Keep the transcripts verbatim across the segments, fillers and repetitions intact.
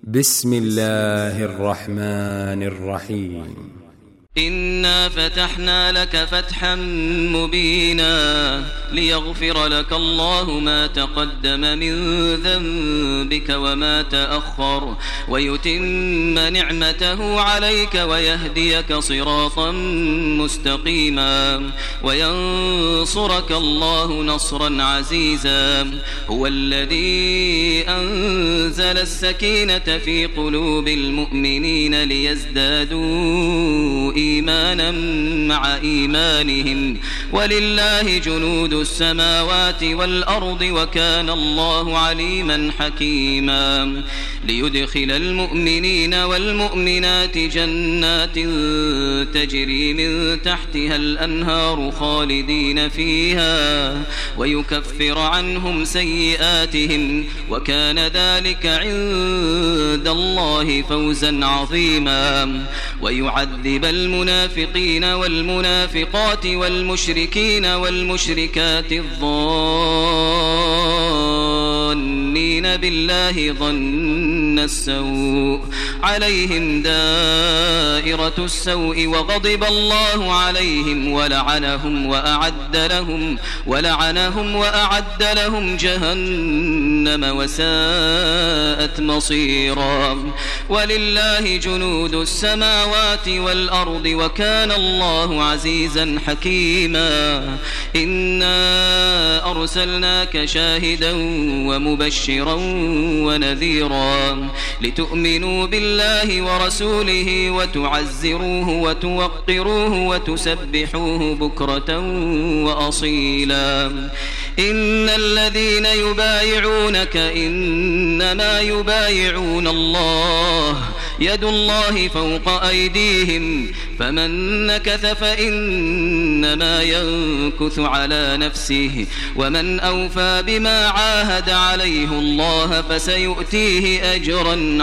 بسم الله الرحمن الرحيم. إنا فتحنا لك فتحا مبينا ليغفر لك الله ما تقدم من ذنبك وما تأخر ويتم نعمته عليك ويهديك صراطا مستقيما وينصرك الله نصرا عزيزا. هو الذي أنزل السكينة في قلوب المؤمنين ليزدادوا إيمانا مع إيمانهم ولله جنود السماوات والأرض وكان الله عليما حكيما. ليدخل المؤمنين والمؤمنات جنات تجري من تحتها الأنهار خالدين فيها ويكفر عنهم سيئاتهم وكان ذلك عند الله فوزا عظيما. ويعذب المنافقين والمنافقات والمشركين والمشركات الظانين بالله ظن السوء عليهم دائرة السوء وغضب الله عليهم ولعنهم وأعد لهم ولعنهم وأعد لهم جهنم وساءت مصيرا. ولله جنود السماوات والأرض وكان الله عزيزا حكيما. إنا أرسلناك شاهدا ومبشرا ونذيرا لتؤمنوا بالله ورسوله وتعزروه وتوقروه وتسبحوه بكرة وأصيلا. إن الذين يبايعونك إنما يبايعون الله يد الله فوق أيديهم فمن نكث فإنما ينكث على نفسه ومن أوفى بما عاهد عليه الله فسيؤتيه أجرا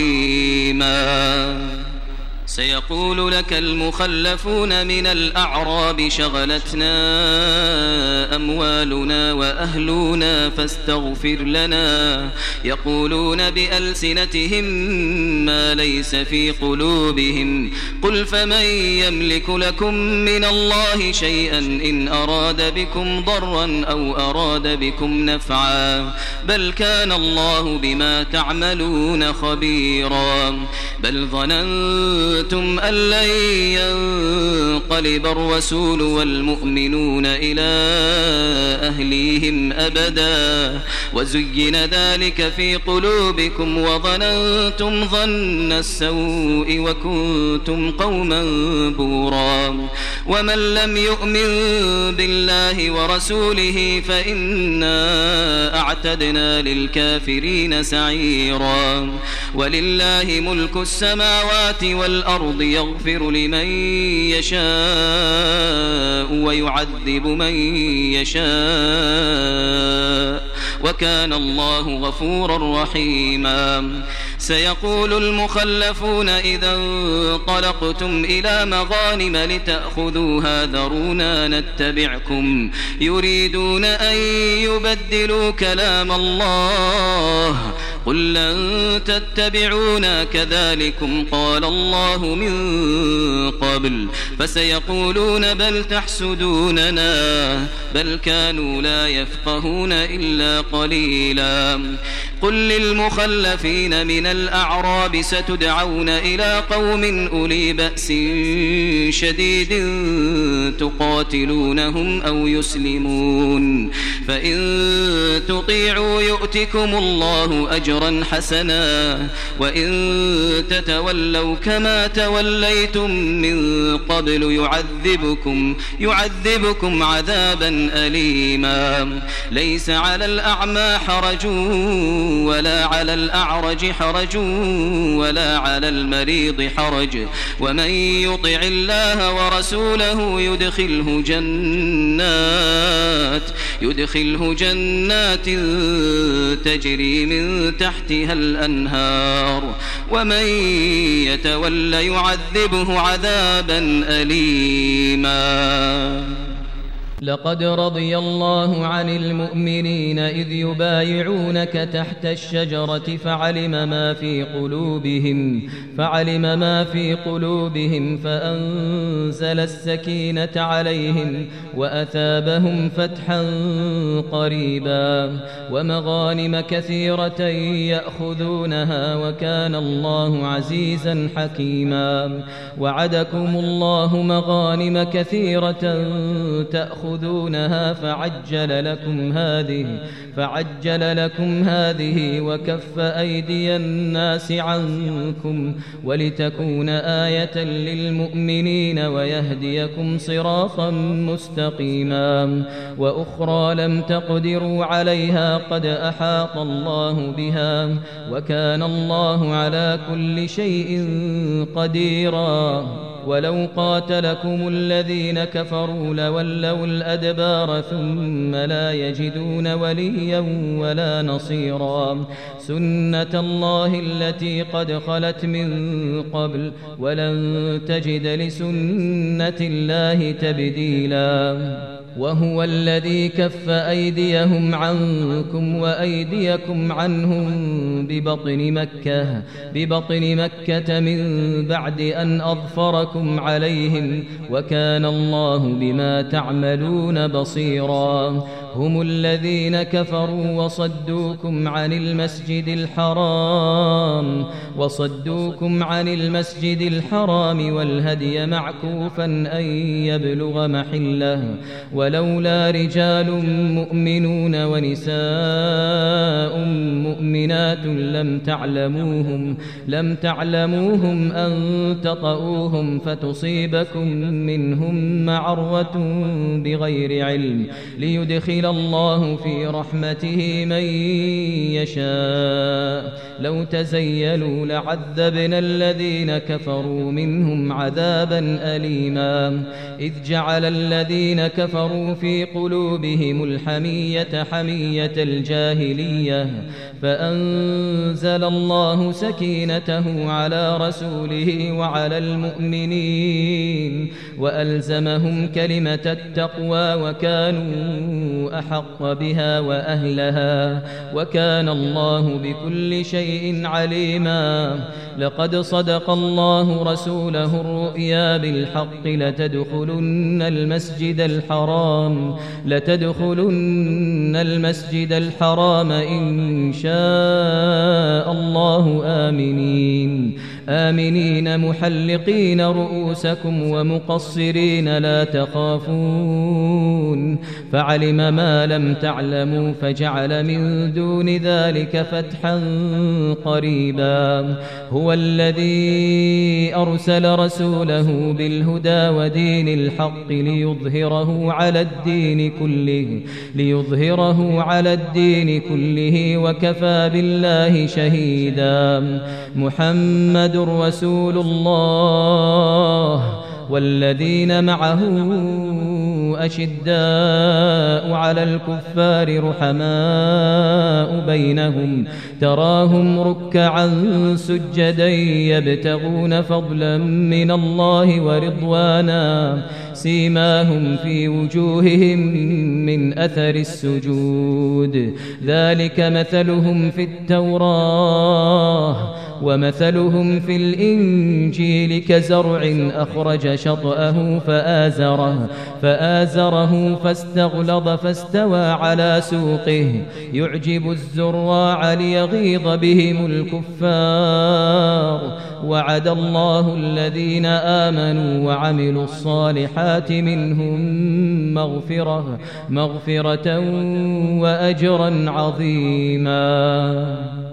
عظيما. سيقول لك المخلفون من الأعراب شغلتنا أموالنا وأهلنا فاستغفر لنا يقولون بألسنتهم ما ليس في قلوبهم قل فمن يملك لكم من الله شيئا إن أراد بكم ضرا أو أراد بكم نفعا بل كان الله بما تعملون خبيرا. بل ظننتم أن لن ينقلب الرسول والمؤمنون إلى أهليهم أبدا وزين ذلك في قلوبكم وظننتم ظن السوء وكنتم قوما بورا. ومن لم يؤمن بالله ورسوله فإنا أعتدنا للكافرين سعيرا. ولله ملك السماوات والأرض يغفر لمن يشاء ويعذب من يشاء وكان الله غفورا رحيما. سيقول المخلفون إذا انطلقتم إلى مغانم لتأخذوها ذرونا نتبعكم يريدون أن يبدلوا كلام الله قل لن تتبعونا كذلكم قال الله من قبل فسيقولون بل تحسدوننا بل كانوا لا يفقهون إلا قليلا. قل للمخلفين من الأعراب ستدعون إلى قوم أولي بأس شديد تقاتلونهم أو يسلمون فإن تطيعوا يؤتكم الله أجرا حسنا وإن تتولوا كما توليتم من قبل يعذبكم يعذبكم عذابا أليما. ليس على الأعمى حرج ولا على الأعرج حرج ولا على المريض حرج ومن يطع الله ورسوله يدخله جنات يدخله جنات تجري من تحتها الأنهار ومن يتول يعذبه عذابا أليما. لقد رضي الله عن المؤمنين إذ يبايعونك تحت الشجرة فعلم ما في قلوبهم فعلم ما في قلوبهم فأنزل السكينة عليهم وأثابهم فتحا قريبا ومغانم كثيرة يأخذونها وكان الله عزيزا حكيما. وعدكم الله مغانم كثيرة تأخذونها فعجل لكم هذه فعجل لكم هذه وكف أيدي الناس عنكم ولتكون آية للمؤمنين ويهديكم صراطا مستقيما. وأخرى لم تقدروا عليها قد أحاط الله بها وكان الله على كل شيء قديرا. ولو قاتلكم الذين كفروا لولوا الأدبار ثم لا يجدون وليا ولا نصيرا. سنة الله التي قد خلت من قبل ولن تجد لسنة الله تبديلا. وهو الذي كف أيديهم عنكم وأيديكم عنهم ببطن مكة ببطن مكة من بعد أن أظفركم عليهم وكان الله بما تعملون بصيرا. هم الذين كفروا وصدوكم عن المسجد الحرام وصدوكم عن المسجد الحرام والهدي معكوفا أن يبلغ محله ولولا رجال مؤمنون ونساء مؤمنات لم تعلموهم لم تعلموهم أن تطؤوهم فتصيبكم منهم معرة بغير علم ليدخل الله في رحمته من يشاء. لو تزيلوا لعذبنا الذين كفروا منهم عذابا أليما. إذ جعل الذين كفروا في قلوبهم الحمية حمية الجاهلية فأنزل الله سكينته على رسوله وعلى المؤمنين وألزمهم كلمة التقوى وكانوا أحق بها وأهلها وكان الله بكل شيء عليما. لقد صدق الله رسوله الرؤيا بالحق لتدخلن المسجد الحرام لتدخلن المسجد الحرام إن شاء الله آمنين آمنين محلقين رؤوسكم ومقصرين لا تخافون فعلم ما لم تعلموا فجعل من دون ذلك فتحا قريبا. هو الذي أرسل رسوله بالهدى ودين الحق ليظهره على الدين كله ليظهره على الدين كله وكفى بالله شهيدا. محمد رسول الله والذين معه أشداء على الكفار رحماء بينهم تراهم ركعا سجدا يبتغون فضلا من الله ورضوانا سيماهم في وجوههم من أثر السجود ذلك مثلهم في التوراة ومثلهم في الإنجيل كزرع أخرج شطأه فآزره فآزره فاستغلظ فاستوى على سوقه يعجب الزراع ليغيظ بهم الكفار. وعد الله الذين آمنوا وعملوا الصالحات منهم مغفرة مغفرة وأجرا عظيما.